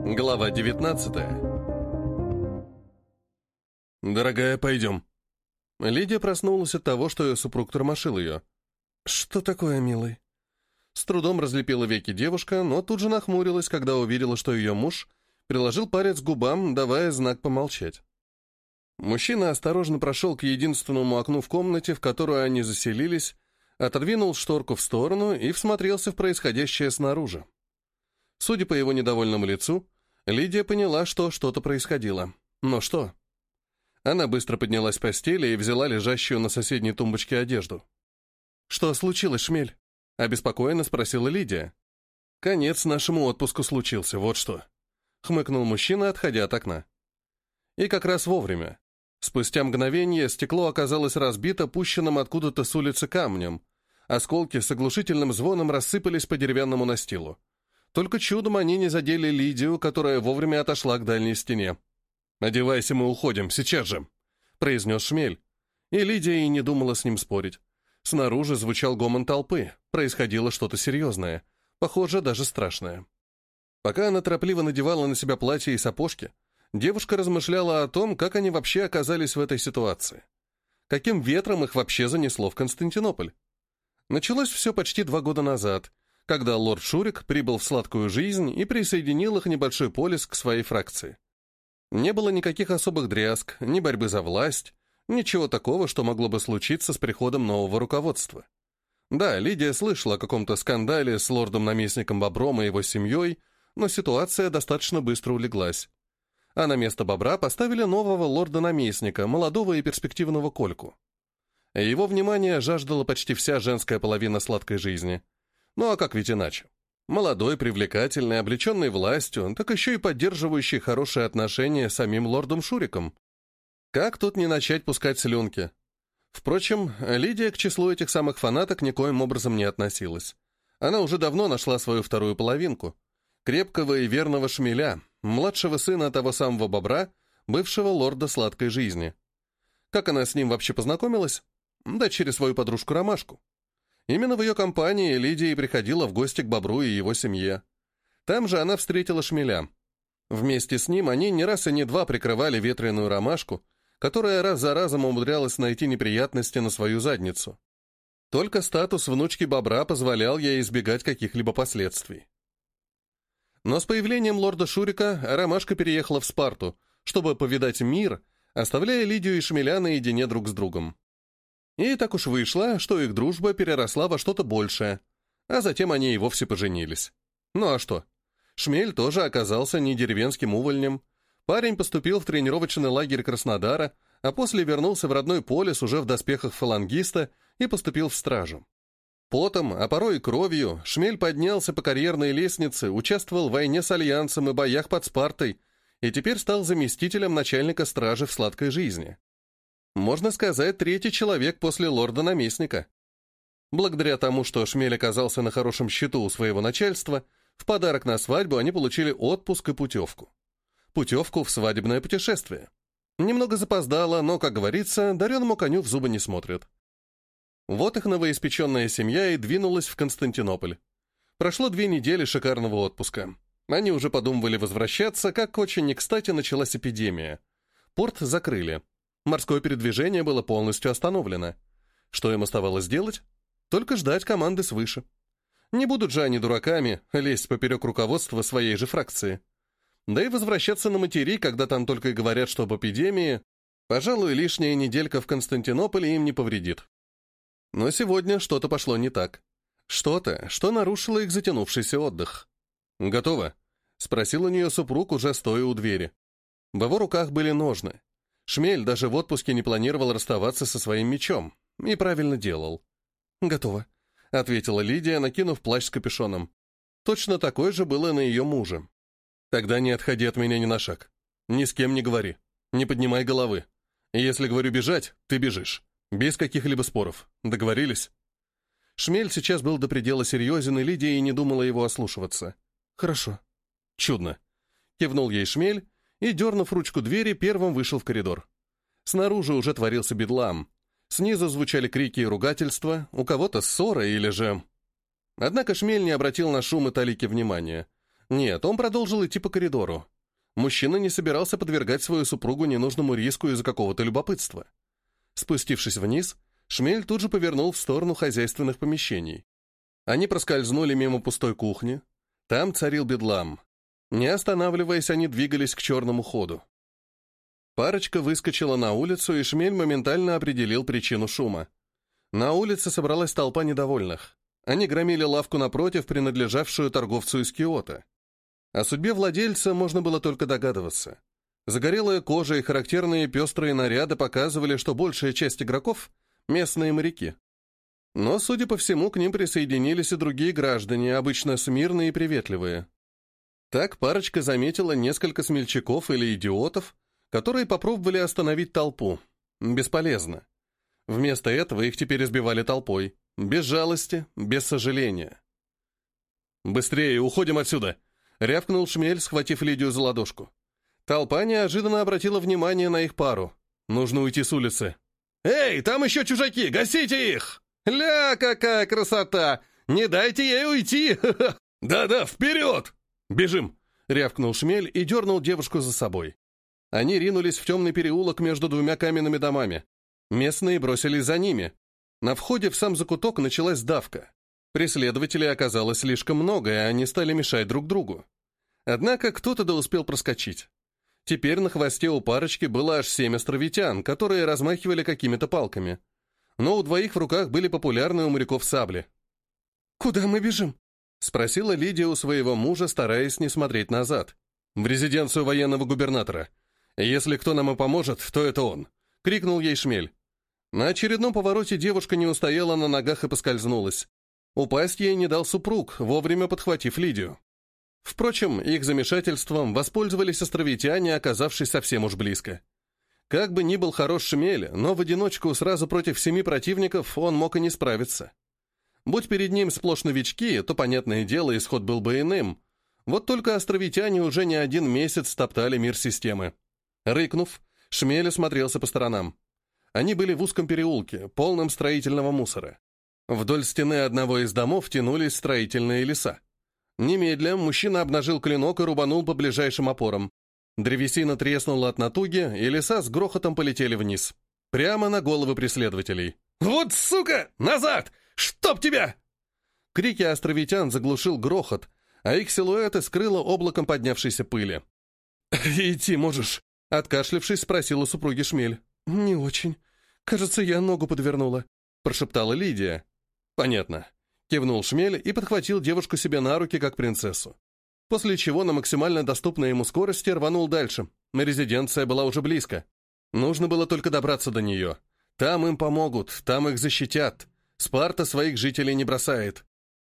Глава 19. «Дорогая, пойдем». Лидия проснулась от того, что ее супруг тормошил ее. «Что такое, милый?» С трудом разлепила веки девушка, но тут же нахмурилась, когда увидела, что ее муж приложил палец к губам, давая знак помолчать. Мужчина осторожно прошел к единственному окну в комнате, в которую они заселились, отодвинул шторку в сторону и всмотрелся в происходящее снаружи. Судя по его недовольному лицу, Лидия поняла, что что-то происходило. Но что? Она быстро поднялась с постели и взяла лежащую на соседней тумбочке одежду. «Что случилось, Шмель?» — обеспокоенно спросила Лидия. «Конец нашему отпуску случился, вот что», — хмыкнул мужчина, отходя от окна. И как раз вовремя. Спустя мгновение стекло оказалось разбито пущенным откуда-то с улицы камнем. Осколки с оглушительным звоном рассыпались по деревянному настилу. Только чудом они не задели Лидию, которая вовремя отошла к дальней стене. «Одевайся, мы уходим, сейчас же», — произнес Шмель. И Лидия и не думала с ним спорить. Снаружи звучал гомон толпы, происходило что-то серьезное, похоже, даже страшное. Пока она торопливо надевала на себя платье и сапожки, девушка размышляла о том, как они вообще оказались в этой ситуации. Каким ветром их вообще занесло в Константинополь? Началось все почти 2 года назад, когда лорд Шурик прибыл в сладкую жизнь и присоединил их небольшой полис к своей фракции. Не было никаких особых дрязг, ни борьбы за власть, ничего такого, что могло бы случиться с приходом нового руководства. Да, Лидия слышала о каком-то скандале с лордом-наместником Бобром и его семьей, но ситуация достаточно быстро улеглась. А на место Бобра поставили нового лорда-наместника, молодого и перспективного Кольку. Его внимание жаждала почти вся женская половина сладкой жизни. Ну а как ведь иначе? Молодой, привлекательный, облеченный властью, так еще и поддерживающий хорошие отношения с самим лордом Шуриком. Как тут не начать пускать слюнки? Впрочем, Лидия к числу этих самых фанаток никоим образом не относилась. Она уже давно нашла свою вторую половинку. Крепкого и верного Шмеля, младшего сына того самого Бобра, бывшего лорда сладкой жизни. Как она с ним вообще познакомилась? Да через свою подружку Ромашку. Именно в ее компании Лидия и приходила в гости к Бобру и его семье. Там же она встретила Шмеля. Вместе с ним они не раз и не два прикрывали ветреную Ромашку, которая раз за разом умудрялась найти неприятности на свою задницу. Только статус внучки Бобра позволял ей избегать каких-либо последствий. Но с появлением лорда Шурика Ромашка переехала в Спарту, чтобы повидать мир, оставляя Лидию и Шмеля наедине друг с другом. И так уж вышло, что их дружба переросла во что-то большее, а затем они и вовсе поженились. Ну а что? Шмель тоже оказался не деревенским увольнем. Парень поступил в тренировочный лагерь Краснодара, а после вернулся в родной полис уже в доспехах фалангиста и поступил в стражу. Потом, а порой и кровью, Шмель поднялся по карьерной лестнице, участвовал в войне с Альянсом и боях под Спартой, и теперь стал заместителем начальника стражи в сладкой жизни. Можно сказать, 3-й человек после лорда-наместника. Благодаря тому, что Шмель оказался на хорошем счету у своего начальства, в подарок на свадьбу они получили отпуск и путевку. Путевку в свадебное путешествие. Немного запоздало, но, как говорится, дареному коню в зубы не смотрят. Вот их новоиспеченная семья и двинулась в Константинополь. Прошло 2 недели шикарного отпуска. Они уже подумывали возвращаться, как очень не кстати началась эпидемия. Порт закрыли. Морское передвижение было полностью остановлено. Что им оставалось делать? Только ждать команды свыше. Не будут же они дураками лезть поперек руководства своей же фракции. Да и возвращаться на материк, когда там только и говорят, что об эпидемии, пожалуй, лишняя неделька в Константинополе им не повредит. Но сегодня что-то пошло не так. Что-то, что нарушило их затянувшийся отдых. «Готово?» — спросил у нее супруг, уже стоя у двери. В его руках были ножны. Шмель даже в отпуске не планировал расставаться со своим мечом. И правильно делал. «Готово», — ответила Лидия, накинув плащ с капюшоном. Точно такой же было на ее муже. «Тогда не отходи от меня ни на шаг. Ни с кем не говори. Не поднимай головы. Если говорю бежать, ты бежишь. Без каких-либо споров. Договорились?» Шмель сейчас был до предела серьезен, и Лидия и не думала его ослушиваться. «Хорошо». «Чудно», — кивнул ей Шмель, и, дернув ручку двери, первым вышел в коридор. Снаружи уже творился бедлам. Снизу звучали крики и ругательства, у кого-то ссора или же... Однако Шмель не обратил на шум и талики внимания. Нет, он продолжил идти по коридору. Мужчина не собирался подвергать свою супругу ненужному риску из-за какого-то любопытства. Спустившись вниз, Шмель тут же повернул в сторону хозяйственных помещений. Они проскользнули мимо пустой кухни. Там царил бедлам. Не останавливаясь, они двигались к черному ходу. Парочка выскочила на улицу, и Шмель моментально определил причину шума. На улице собралась толпа недовольных. Они громили лавку напротив, принадлежавшую торговцу из Киото. О судьбе владельца можно было только догадываться. Загорелая кожа и характерные пестрые наряды показывали, что большая часть игроков — местные моряки. Но, судя по всему, к ним присоединились и другие граждане, обычно смирные и приветливые. Так парочка заметила несколько смельчаков или идиотов, которые попробовали остановить толпу. Бесполезно. Вместо этого их теперь избивали толпой. Без жалости, без сожаления. «Быстрее, уходим отсюда!» — рявкнул Шмель, схватив Лидию за ладошку. Толпа неожиданно обратила внимание на их пару. «Нужно уйти с улицы». «Эй, там еще чужаки! Гасите их!» «Ля, какая красота! Не дайте ей уйти!» «Да-да, вперед!» «Бежим!» — рявкнул Шмель и дернул девушку за собой. Они ринулись в темный переулок между двумя каменными домами. Местные бросились за ними. На входе в сам закуток началась давка. Преследователей оказалось слишком много, и они стали мешать друг другу. Однако кто-то да успел проскочить. Теперь на хвосте у парочки было аж 7 островитян, которые размахивали какими-то палками. Но у двоих в руках были популярные у моряков сабли. «Куда мы бежим?» — спросила Лидия у своего мужа, стараясь не смотреть назад. «В резиденцию военного губернатора. Если кто нам и поможет, то это он», — крикнул ей Шмель. На очередном повороте девушка не устояла на ногах и поскользнулась. Упасть ей не дал супруг, вовремя подхватив Лидию. Впрочем, их замешательством воспользовались островитяне, оказавшись совсем уж близко. Как бы ни был хорош Шмель, но в одиночку сразу против 7 противников он мог и не справиться. Будь перед ним сплошь новички, то, понятное дело, исход был бы иным. Вот только островитяне уже не 1 месяц топтали мир системы. Рыкнув, Шмель осмотрелся по сторонам. Они были в узком переулке, полном строительного мусора. Вдоль стены одного из домов тянулись строительные леса. Немедля мужчина обнажил клинок и рубанул по ближайшим опорам. Древесина треснула от натуги, и леса с грохотом полетели вниз. Прямо на головы преследователей. «Вот сука! Назад! Чтоб тебя!» Крики островитян заглушил грохот, а их силуэты скрыло облаком поднявшейся пыли. «Идти можешь?» — откашлявшись, спросила супруги Шмель. «Не очень. Кажется, я ногу подвернула», — прошептала Лидия. «Понятно», — кивнул Шмель и подхватил девушку себе на руки, как принцессу. После чего на максимально доступной ему скорости рванул дальше. Резиденция была уже близко. Нужно было только добраться до нее. Там им помогут, там их защитят. Спарта своих жителей не бросает.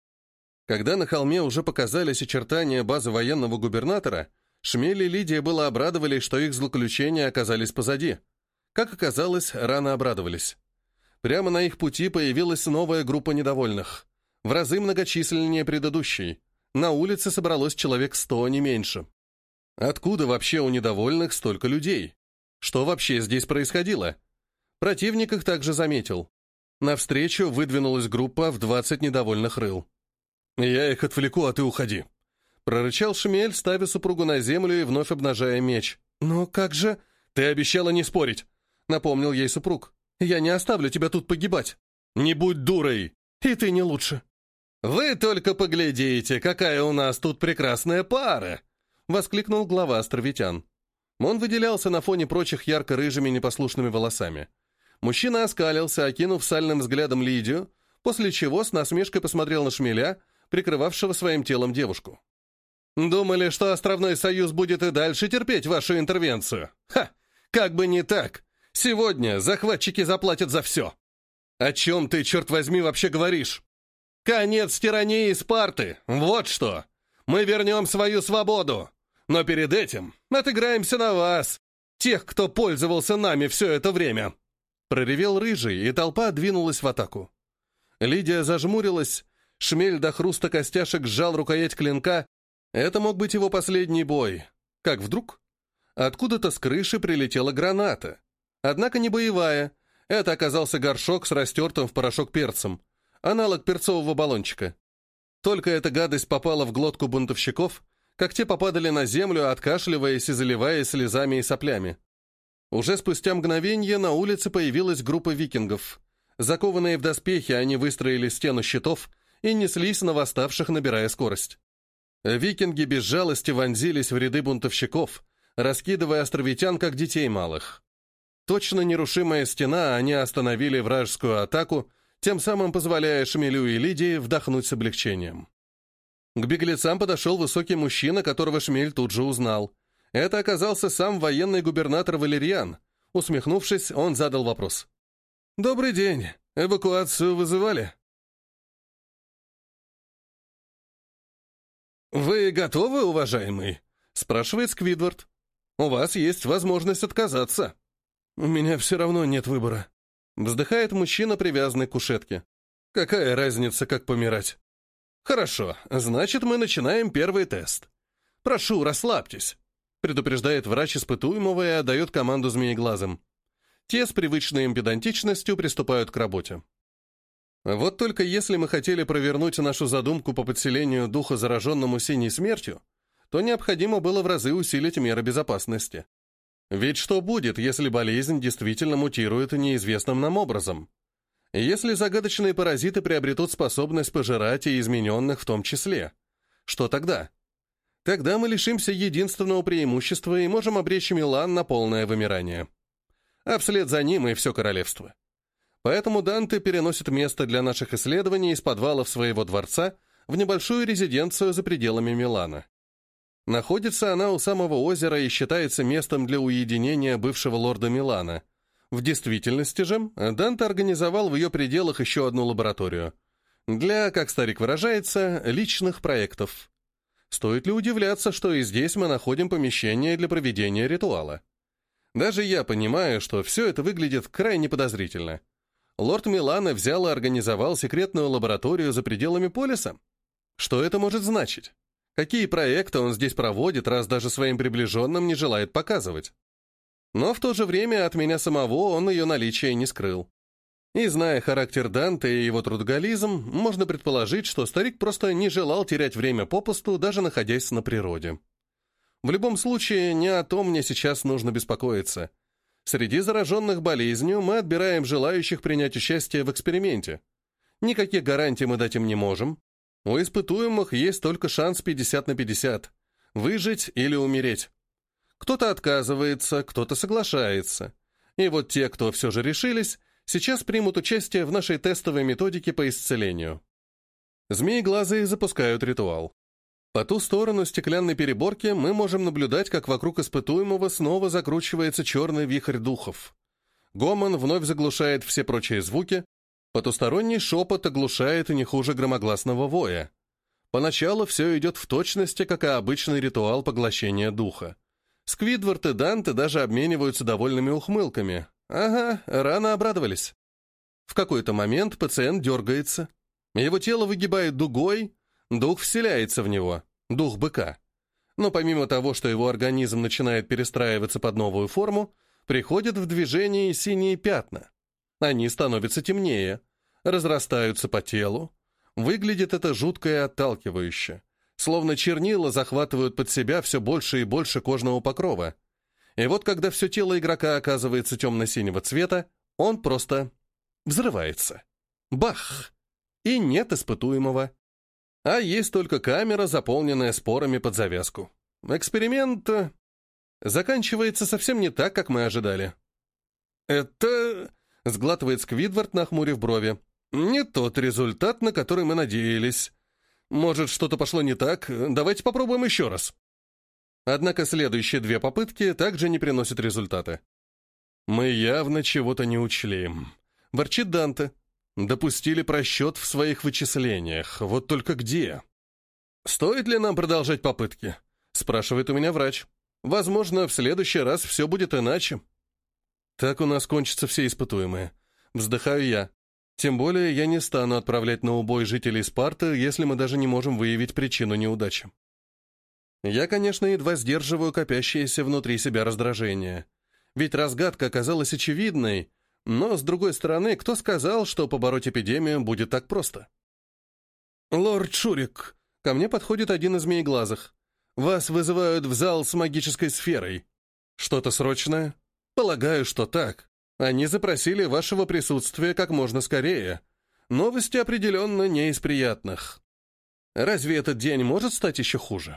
Когда на холме уже показались очертания базы военного губернатора, Шмель и Лидия было обрадовались, что их злоключения оказались позади. Как оказалось, рано обрадовались. Прямо на их пути появилась новая группа недовольных. В разы многочисленнее предыдущей. На улице собралось человек 100, не меньше. Откуда вообще у недовольных столько людей? Что вообще здесь происходило? Противник их также заметил. Навстречу выдвинулась группа в 20 недовольных рыл. «Я их отвлеку, а ты уходи», — прорычал Шмель, ставя супругу на землю и вновь обнажая меч. «Но как же...» «Ты обещала не спорить», — напомнил ей супруг. «Я не оставлю тебя тут погибать». «Не будь дурой!» «И ты не лучше». «Вы только поглядите, какая у нас тут прекрасная пара!» — воскликнул глава островитян. Он выделялся на фоне прочих ярко-рыжими непослушными волосами. Мужчина оскалился, окинув сальным взглядом Лидию, после чего с насмешкой посмотрел на Шмеля, прикрывавшего своим телом девушку. «Думали, что Островной Союз будет и дальше терпеть вашу интервенцию? Ха! Как бы не так! Сегодня захватчики заплатят за все!» «О чем ты, черт возьми, вообще говоришь?» «Конец тирании Спарты! Вот что! Мы вернем свою свободу! Но перед этим отыграемся на вас, тех, кто пользовался нами все это время!» Проревел рыжий, и толпа двинулась в атаку. Лидия зажмурилась, Шмель до хруста костяшек сжал рукоять клинка. Это мог быть его последний бой. Как вдруг? Откуда-то с крыши прилетела граната. Однако не боевая. Это оказался горшок с растертым в порошок перцем. Аналог перцового баллончика. Только эта гадость попала в глотку бунтовщиков, как те попадали на землю, откашливаясь и заливаясь слезами и соплями. Уже спустя мгновение на улице появилась группа викингов. Закованные в доспехи, они выстроили стену щитов и неслись на восставших, набирая скорость. Викинги без жалости вонзились в ряды бунтовщиков, раскидывая островитян, как детей малых. Точно нерушимая стена, они остановили вражескую атаку, тем самым позволяя Шмелю и Лидии вдохнуть с облегчением. К беглецам подошел высокий мужчина, которого Шмель тут же узнал. Это оказался сам военный губернатор Валерьян. Усмехнувшись, он задал вопрос. «Добрый день. Эвакуацию вызывали?» «Вы готовы, уважаемый?» — спрашивает Сквидвард. «У вас есть возможность отказаться». «У меня все равно нет выбора», — вздыхает мужчина, привязанный к кушетке. «Какая разница, как помирать?» «Хорошо, значит, мы начинаем первый тест. Прошу, расслабьтесь», — предупреждает врач испытуемого и отдает команду змееглазым. Те с привычной им педантичностью приступают к работе. Вот только если мы хотели провернуть нашу задумку по подселению духа зараженному синей смертью, то необходимо было в разы усилить меры безопасности. Ведь что будет, если болезнь действительно мутирует неизвестным нам образом? Если загадочные паразиты приобретут способность пожирать и измененных в том числе, что тогда? Тогда мы лишимся единственного преимущества и можем обречь Милан на полное вымирание. А вслед за ним и все королевство. Поэтому Данте переносит место для наших исследований из подвалов своего дворца в небольшую резиденцию за пределами Милана. Находится она у самого озера и считается местом для уединения бывшего лорда Милана. В действительности же Данте организовал в ее пределах еще одну лабораторию. Для, как старик выражается, личных проектов. Стоит ли удивляться, что и здесь мы находим помещение для проведения ритуала? Даже я понимаю, что все это выглядит крайне подозрительно. Лорд Милана взял и организовал секретную лабораторию за пределами полиса? Что это может значить? Какие проекты он здесь проводит, раз даже своим приближенным не желает показывать? Но в то же время от меня самого он ее наличие не скрыл. И зная характер Данте и его трудоголизм, можно предположить, что старик просто не желал терять время попусту, даже находясь на природе. В любом случае, не о том мне сейчас нужно беспокоиться. Среди зараженных болезнью мы отбираем желающих принять участие в эксперименте. Никаких гарантий мы дать им не можем. У испытуемых есть только шанс 50 на 50. Выжить или умереть. Кто-то отказывается, кто-то соглашается. И вот те, кто все же решились, сейчас примут участие в нашей тестовой методике по исцелению. Змееглазые запускают ритуал. По ту сторону стеклянной переборки мы можем наблюдать, как вокруг испытуемого снова закручивается черный вихрь духов. Гомон вновь заглушает все прочие звуки, потусторонний шепот оглушает не хуже громогласного воя. Поначалу все идет в точности, как и обычный ритуал поглощения духа. Сквидвард и Данте даже обмениваются довольными ухмылками. Ага, рано обрадовались. В какой-то момент пациент дергается. Его тело выгибает дугой, дух вселяется в него, дух быка. Но помимо того, что его организм начинает перестраиваться под новую форму, приходят в движение и синие пятна. Они становятся темнее, разрастаются по телу. Выглядит это жутко и отталкивающе. Словно чернила захватывают под себя все больше и больше кожного покрова. И вот когда все тело игрока оказывается темно-синего цвета, он просто взрывается. Бах! И нет испытуемого. А есть только камера, заполненная спорами под завязку. Эксперимент заканчивается совсем не так, как мы ожидали. «Это...» — сглатывает Сквидвард, нахмурив брови. «Не тот результат, на который мы надеялись. Может, что-то пошло не так? Давайте попробуем еще раз». Однако следующие две попытки также не приносят результата. «Мы явно чего-то не учли», — ворчит Данте. «Допустили просчет в своих вычислениях. Вот только где?» «Стоит ли нам продолжать попытки?» — спрашивает у меня врач. «Возможно, в следующий раз все будет иначе». «Так у нас кончатся все испытуемые». Вздыхаю я. Тем более я не стану отправлять на убой жителей Спарты, если мы даже не можем выявить причину неудачи. Я, конечно, едва сдерживаю копящееся внутри себя раздражение. Ведь разгадка оказалась очевидной, но, с другой стороны, кто сказал, что побороть эпидемию будет так просто? «Лорд Шурик», ко мне подходит один из змееглазых. Вас вызывают в зал с магической сферой. Что-то срочное? Полагаю, что так. Они запросили вашего присутствия как можно скорее. Новости определенно не из приятных. Разве этот день может стать еще хуже?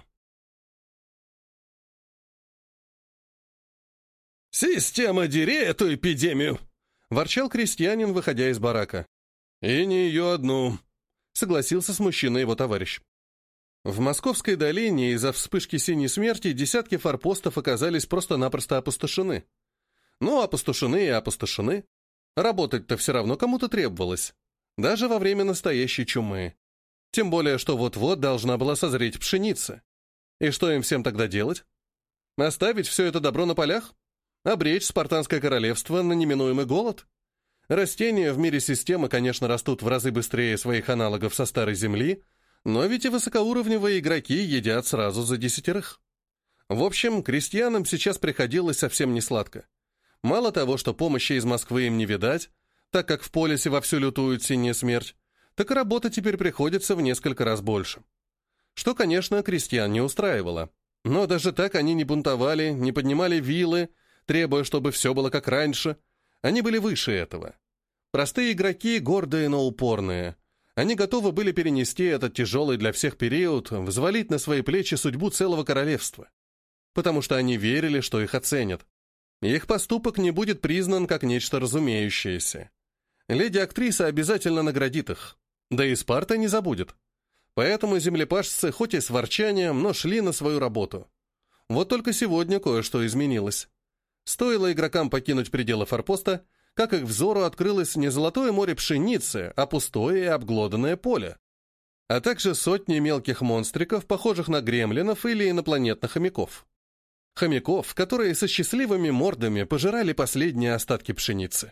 «Система, дери эту эпидемию!» — ворчал крестьянин, выходя из барака. «И не ее одну», — согласился с мужчиной его товарищ. В Московской долине из-за вспышки синей смерти десятки форпостов оказались просто-напросто опустошены. Ну, опустошены и опустошены. Работать-то все равно кому-то требовалось. Даже во время настоящей чумы. Тем более, что вот-вот должна была созреть пшеница. И что им всем тогда делать? Оставить все это добро на полях? Обречь спартанское королевство на неминуемый голод? Растения в мире системы, конечно, растут в разы быстрее своих аналогов со Старой Земли, но ведь и высокоуровневые игроки едят сразу за 10. В общем, крестьянам сейчас приходилось совсем не сладко. Мало того, что помощи из Москвы им не видать, так как в полисе вовсю лютует синяя смерть, так и работы теперь приходится в несколько раз больше. Что, конечно, крестьян не устраивало. Но даже так они не бунтовали, не поднимали вилы, требуя, чтобы все было как раньше. Они были выше этого. Простые игроки, гордые, но упорные. Они готовы были перенести этот тяжелый для всех период, взвалить на свои плечи судьбу целого королевства. Потому что они верили, что их оценят. Их поступок не будет признан как нечто разумеющееся. Леди-актриса обязательно наградит их. Да и Спарта не забудет. Поэтому землепашцы, хоть и с ворчанием, но шли на свою работу. Вот только сегодня кое-что изменилось. Стоило игрокам покинуть пределы форпоста, как их взору открылось не золотое море пшеницы, а пустое и обглоданное поле. А также сотни мелких монстриков, похожих на гремлинов или инопланетных хомяков. Хомяков, которые со счастливыми мордами пожирали последние остатки пшеницы.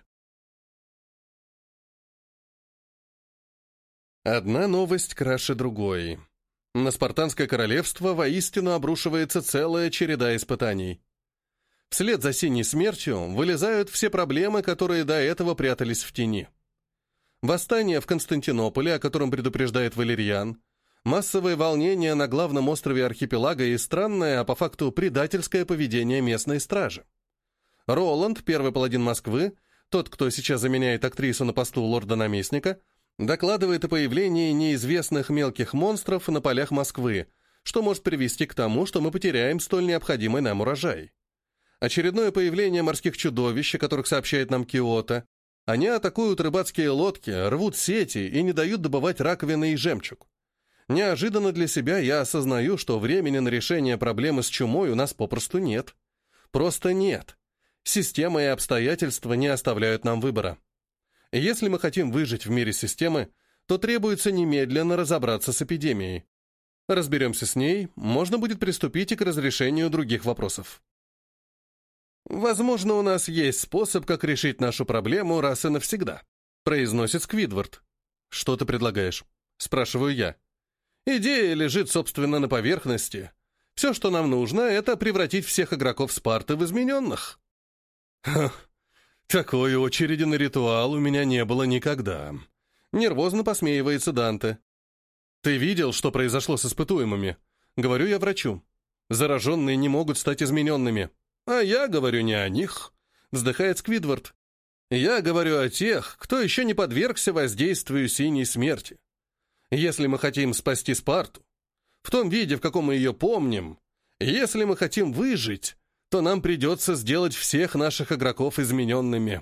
Одна новость краше другой. На спартанское королевство воистину обрушивается целая череда испытаний. Вслед за синей смертью вылезают все проблемы, которые до этого прятались в тени. Восстание в Константинополе, о котором предупреждает Валерьян, массовые волнения на главном острове архипелага и странное, а по факту предательское поведение местной стражи. Роланд, первый паладин Москвы, тот, кто сейчас заменяет актрису на посту лорда-наместника, докладывает о появлении неизвестных мелких монстров на полях Москвы, что может привести к тому, что мы потеряем столь необходимый нам урожай. Очередное появление морских чудовищ, о которых сообщает нам Киото. Они атакуют рыбацкие лодки, рвут сети и не дают добывать раковины и жемчуг. Неожиданно для себя я осознаю, что времени на решение проблемы с чумой у нас попросту нет. Просто нет. Система и обстоятельства не оставляют нам выбора. Если мы хотим выжить в мире системы, то требуется немедленно разобраться с эпидемией. Разберемся с ней, можно будет приступить и к разрешению других вопросов. «Возможно, у нас есть способ, как решить нашу проблему раз и навсегда», произносит Сквидвард. «Что ты предлагаешь?» спрашиваю я. «Идея лежит, собственно, на поверхности. Все, что нам нужно, это превратить всех игроков Спарты в измененных». «Ха, такой очереди на ритуал у меня не было никогда», нервозно посмеивается Данте. «Ты видел, что произошло с испытуемыми?» Говорю я врачу. «Зараженные не могут стать измененными». «А я говорю не о них», — вздыхает Сквидвард. «Я говорю о тех, кто еще не подвергся воздействию синей смерти. Если мы хотим спасти Спарту, в том виде, в каком мы ее помним, если мы хотим выжить, то нам придется сделать всех наших игроков измененными».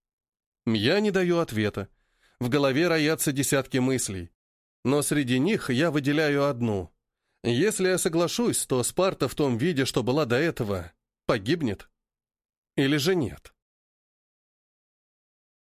Я не даю ответа. В голове роятся десятки мыслей. Но среди них я выделяю одну. Если я соглашусь, то Спарта в том виде, что была до этого, погибнет? Или же нет?